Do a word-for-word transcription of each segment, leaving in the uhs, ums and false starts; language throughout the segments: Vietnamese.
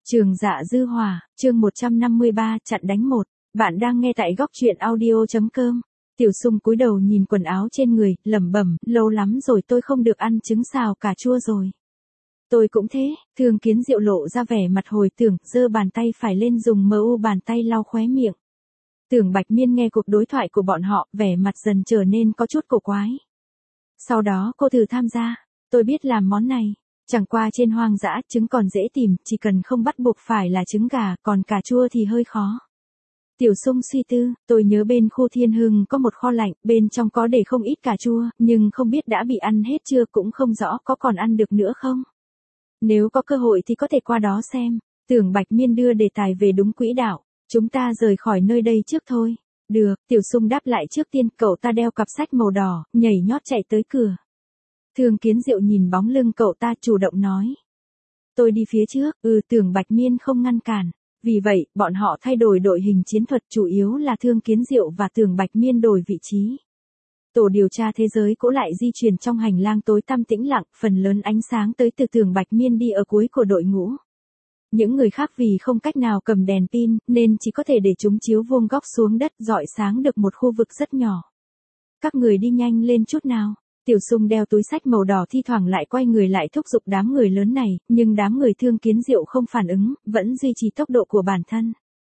Trường Dạ Dư Hỏa, chương một trăm năm mươi ba, chặn đánh một. Bạn đang nghe tại góc truyện audio chấm com. Tiểu Sung cúi đầu nhìn quần áo trên người, lẩm bẩm, lâu lắm rồi tôi không được ăn trứng xào cà chua rồi. Tôi cũng thế. Thương Kiến Diệu lộ ra vẻ mặt hồi tưởng, giơ bàn tay phải lên dùng mờ u bàn tay lau khóe miệng. Tưởng Bạch Miên nghe cuộc đối thoại của bọn họ, vẻ mặt dần trở nên có chút cổ quái. Sau đó cô thử tham gia. Tôi biết làm món này. Chẳng qua trên hoang dã, trứng còn dễ tìm, chỉ cần không bắt buộc phải là trứng gà, còn cà chua thì hơi khó. Tiểu Sung suy tư, tôi nhớ bên khu Thiên Hưng có một kho lạnh, bên trong có để không ít cà chua, nhưng không biết đã bị ăn hết chưa, cũng không rõ có còn ăn được nữa không. Nếu có cơ hội thì có thể qua đó xem. Tưởng Bạch Miên đưa đề tài về đúng quỹ đạo. Chúng ta rời khỏi nơi đây trước thôi. Được, Tiểu Sung đáp lại trước tiên, cậu ta đeo cặp sách màu đỏ, nhảy nhót chạy tới cửa. Thương Kiến Diệu nhìn bóng lưng cậu ta chủ động nói. Tôi đi phía trước, ừ Tưởng Bạch Miên không ngăn cản. Vì vậy, bọn họ thay đổi đội hình chiến thuật, chủ yếu là Thương Kiến Diệu và Tưởng Bạch Miên đổi vị trí. Tổ điều tra thế giới cũ lại di chuyển trong hành lang tối tăm tĩnh lặng, phần lớn ánh sáng tới từ Tưởng Bạch Miên đi ở cuối của đội ngũ. Những người khác vì không cách nào cầm đèn pin, nên chỉ có thể để chúng chiếu vuông góc xuống đất, rọi sáng được một khu vực rất nhỏ. Các người đi nhanh lên chút nào. Tiểu Sung đeo túi sách màu đỏ thi thoảng lại quay người lại thúc giục đám người lớn này, nhưng đám người Thương Kiến Diệu không phản ứng, vẫn duy trì tốc độ của bản thân.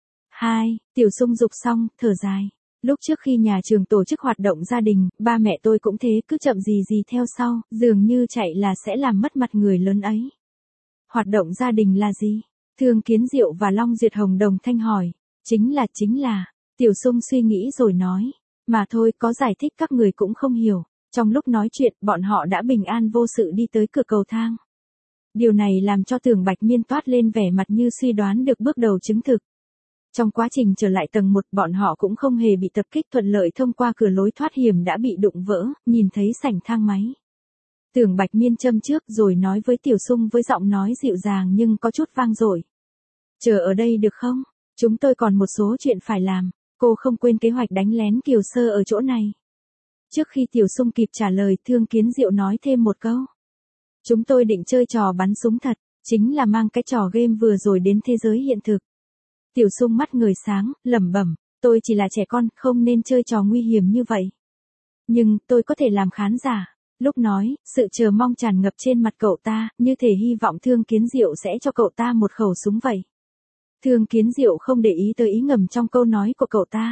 Hai, Tiểu Sung dục xong, thở dài. Lúc trước khi nhà trường tổ chức hoạt động gia đình, ba mẹ tôi cũng thế, cứ chậm gì gì theo sau, dường như chạy là sẽ làm mất mặt người lớn ấy. Hoạt động gia đình là gì? Thương Kiến Diệu và Long Duyệt Hồng đồng thanh hỏi. Chính là chính là, Tiểu Sung suy nghĩ rồi nói. Mà thôi, có giải thích các người cũng không hiểu. Trong lúc nói chuyện, bọn họ đã bình an vô sự đi tới cửa cầu thang. Điều này làm cho Tưởng Bạch Miên toát lên vẻ mặt như suy đoán được bước đầu chứng thực. Trong quá trình trở lại tầng một, bọn họ cũng không hề bị tập kích, thuận lợi thông qua cửa lối thoát hiểm đã bị đụng vỡ, nhìn thấy sảnh thang máy. Tưởng Bạch Miên châm trước rồi nói với Tiểu Sung với giọng nói dịu dàng nhưng có chút vang dội. Chờ ở đây được không? Chúng tôi còn một số chuyện phải làm. Cô không quên kế hoạch đánh lén Kiều Sơ ở chỗ này. Trước khi Tiểu Sung kịp trả lời, Thương Kiến Diệu nói thêm một câu. Chúng tôi định chơi trò bắn súng thật, chính là mang cái trò game vừa rồi đến thế giới hiện thực. Tiểu Sung mắt người sáng, lẩm bẩm, tôi chỉ là trẻ con, không nên chơi trò nguy hiểm như vậy. Nhưng, tôi có thể làm khán giả. Lúc nói, sự chờ mong tràn ngập trên mặt cậu ta, như thể hy vọng Thương Kiến Diệu sẽ cho cậu ta một khẩu súng vậy. Thương Kiến Diệu không để ý tới ý ngầm trong câu nói của cậu ta.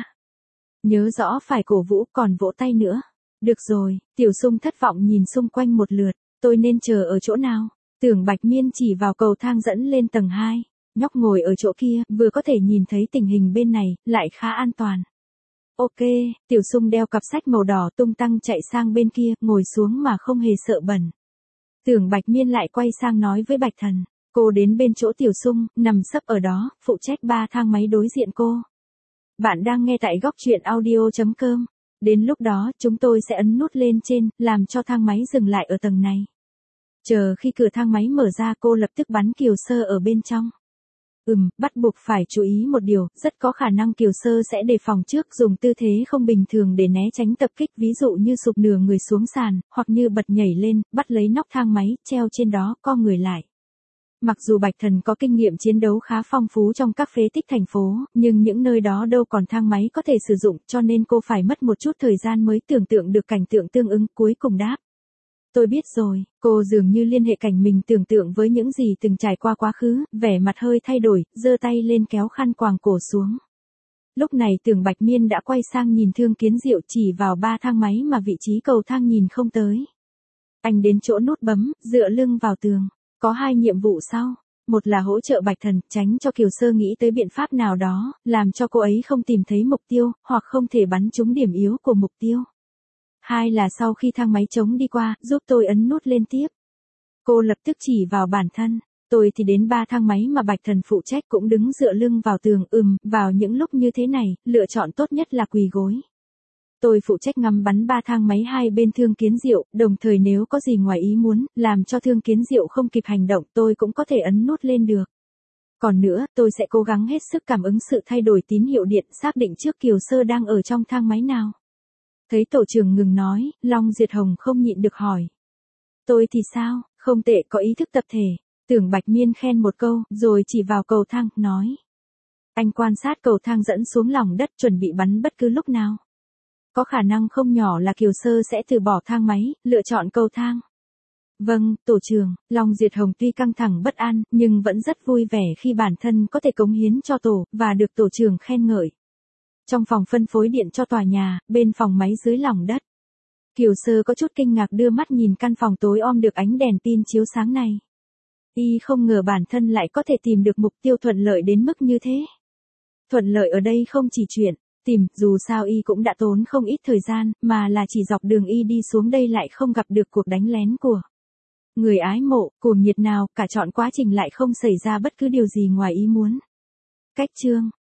Nhớ rõ phải cổ vũ, còn vỗ tay nữa. Được rồi, Tiểu Sung thất vọng nhìn xung quanh một lượt, tôi nên chờ ở chỗ nào? Tưởng Bạch Miên chỉ vào cầu thang dẫn lên tầng hai. Nhóc ngồi ở chỗ kia, vừa có thể nhìn thấy tình hình bên này, lại khá an toàn. Ok, Tiểu Sung đeo cặp sách màu đỏ tung tăng chạy sang bên kia, ngồi xuống mà không hề sợ bẩn. Tưởng Bạch Miên lại quay sang nói với Bạch Thần. Cô đến bên chỗ Tiểu Sung, nằm sấp ở đó, phụ trách ba thang máy đối diện cô. Bạn đang nghe tại góc truyện audio chấm com. Đến lúc đó, chúng tôi sẽ ấn nút lên trên, làm cho thang máy dừng lại ở tầng này. Chờ khi cửa thang máy mở ra, cô lập tức bắn Kiều Sơ ở bên trong. Ừm, bắt buộc phải chú ý một điều, rất có khả năng Kiều Sơ sẽ đề phòng trước, dùng tư thế không bình thường để né tránh tập kích, ví dụ như sụp nửa người xuống sàn, hoặc như bật nhảy lên, bắt lấy nóc thang máy, treo trên đó, co người lại. Mặc dù Bạch Thần có kinh nghiệm chiến đấu khá phong phú trong các phế tích thành phố, nhưng những nơi đó đâu còn thang máy có thể sử dụng, cho nên cô phải mất một chút thời gian mới tưởng tượng được cảnh tượng tương ứng, cuối cùng đáp. Tôi biết rồi, cô dường như liên hệ cảnh mình tưởng tượng với những gì từng trải qua quá khứ, vẻ mặt hơi thay đổi, giơ tay lên kéo khăn quàng cổ xuống. Lúc này Tưởng Bạch Miên đã quay sang nhìn Thương Kiến Diệu, chỉ vào ba thang máy mà vị trí cầu thang nhìn không tới. Anh đến chỗ nút bấm, dựa lưng vào tường. Có hai nhiệm vụ sau. Một là hỗ trợ Bạch Thần, tránh cho Kiều Sơ nghĩ tới biện pháp nào đó, làm cho cô ấy không tìm thấy mục tiêu, hoặc không thể bắn trúng điểm yếu của mục tiêu. Hai là sau khi thang máy trống đi qua, giúp tôi ấn nút lên tiếp. Cô lập tức chỉ vào bản thân. Tôi thì đến ba thang máy mà Bạch Thần phụ trách cũng đứng dựa lưng vào tường, ừm, vào những lúc như thế này, lựa chọn tốt nhất là quỳ gối. Tôi phụ trách ngắm bắn ba thang máy hai bên Thương Kiến Diệu, đồng thời nếu có gì ngoài ý muốn, làm cho Thương Kiến Diệu không kịp hành động, tôi cũng có thể ấn nút lên được. Còn nữa, tôi sẽ cố gắng hết sức cảm ứng sự thay đổi tín hiệu điện, xác định trước Kiều Sơ đang ở trong thang máy nào. Thấy tổ trưởng ngừng nói, Long Duyệt Hồng không nhịn được hỏi. Tôi thì sao, không tệ, có ý thức tập thể. Tưởng Bạch Miên khen một câu, rồi chỉ vào cầu thang, nói. Anh quan sát cầu thang dẫn xuống lòng đất chuẩn bị bắn bất cứ lúc nào. Có khả năng không nhỏ là Kiều Sơ sẽ từ bỏ thang máy, lựa chọn cầu thang. Vâng, tổ trưởng, lòng Diệt Hồng tuy căng thẳng bất an, nhưng vẫn rất vui vẻ khi bản thân có thể cống hiến cho tổ, và được tổ trưởng khen ngợi. Trong phòng phân phối điện cho tòa nhà, bên phòng máy dưới lòng đất. Kiều Sơ có chút kinh ngạc đưa mắt nhìn căn phòng tối om được ánh đèn pin chiếu sáng này. Y không ngờ bản thân lại có thể tìm được mục tiêu thuận lợi đến mức như thế. Thuận lợi ở đây không chỉ chuyện tìm, dù sao Y cũng đã tốn không ít thời gian, mà là chỉ dọc đường Y đi xuống đây lại không gặp được cuộc đánh lén của người ái mộ, cuồng nhiệt nào, cả trọn quá trình lại không xảy ra bất cứ điều gì ngoài ý muốn. Cách chương